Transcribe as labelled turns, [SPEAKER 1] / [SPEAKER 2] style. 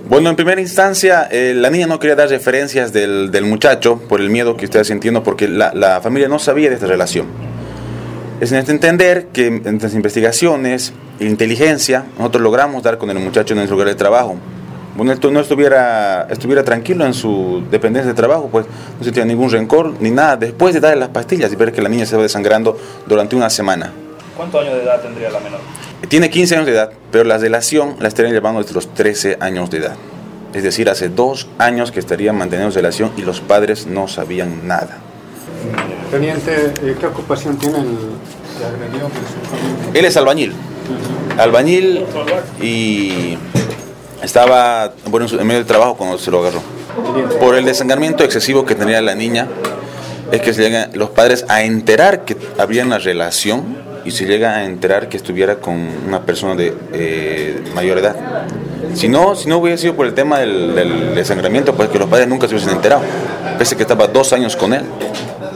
[SPEAKER 1] Bueno, en primera instancia, la niña no quería dar referencias del muchacho por el miedo que estaba sintiendo, porque la familia no sabía de esta relación. Es necesario entender que en nuestras investigaciones e inteligencia, nosotros logramos dar con el muchacho en el lugar de trabajo. Bueno, él no estuviera tranquilo en su dependencia de trabajo, pues no sentía ningún rencor ni nada, después de darle las pastillas y ver que la niña se va desangrando durante una semana.
[SPEAKER 2] ¿Cuántos años de edad tendría la menor?
[SPEAKER 1] Tiene 15 años de edad, pero la relación la estarían llevando desde los 13 años de edad. Es decir, hace 2 años que estarían manteniendo relación y los padres no sabían nada.
[SPEAKER 3] Teniente, ¿qué ocupación tiene el agredido?
[SPEAKER 1] Él es albañil. Albañil y estaba en medio del trabajo cuando se lo agarró. Por el desangramiento excesivo que tenía la niña, es que se llegan los padres a enterar que había una relación y se llega a enterar que estuviera con una persona de mayor edad. Si no hubiera sido por el tema del desangramiento, pues que los padres nunca se hubiesen enterado, pese que estaba 2 años con él.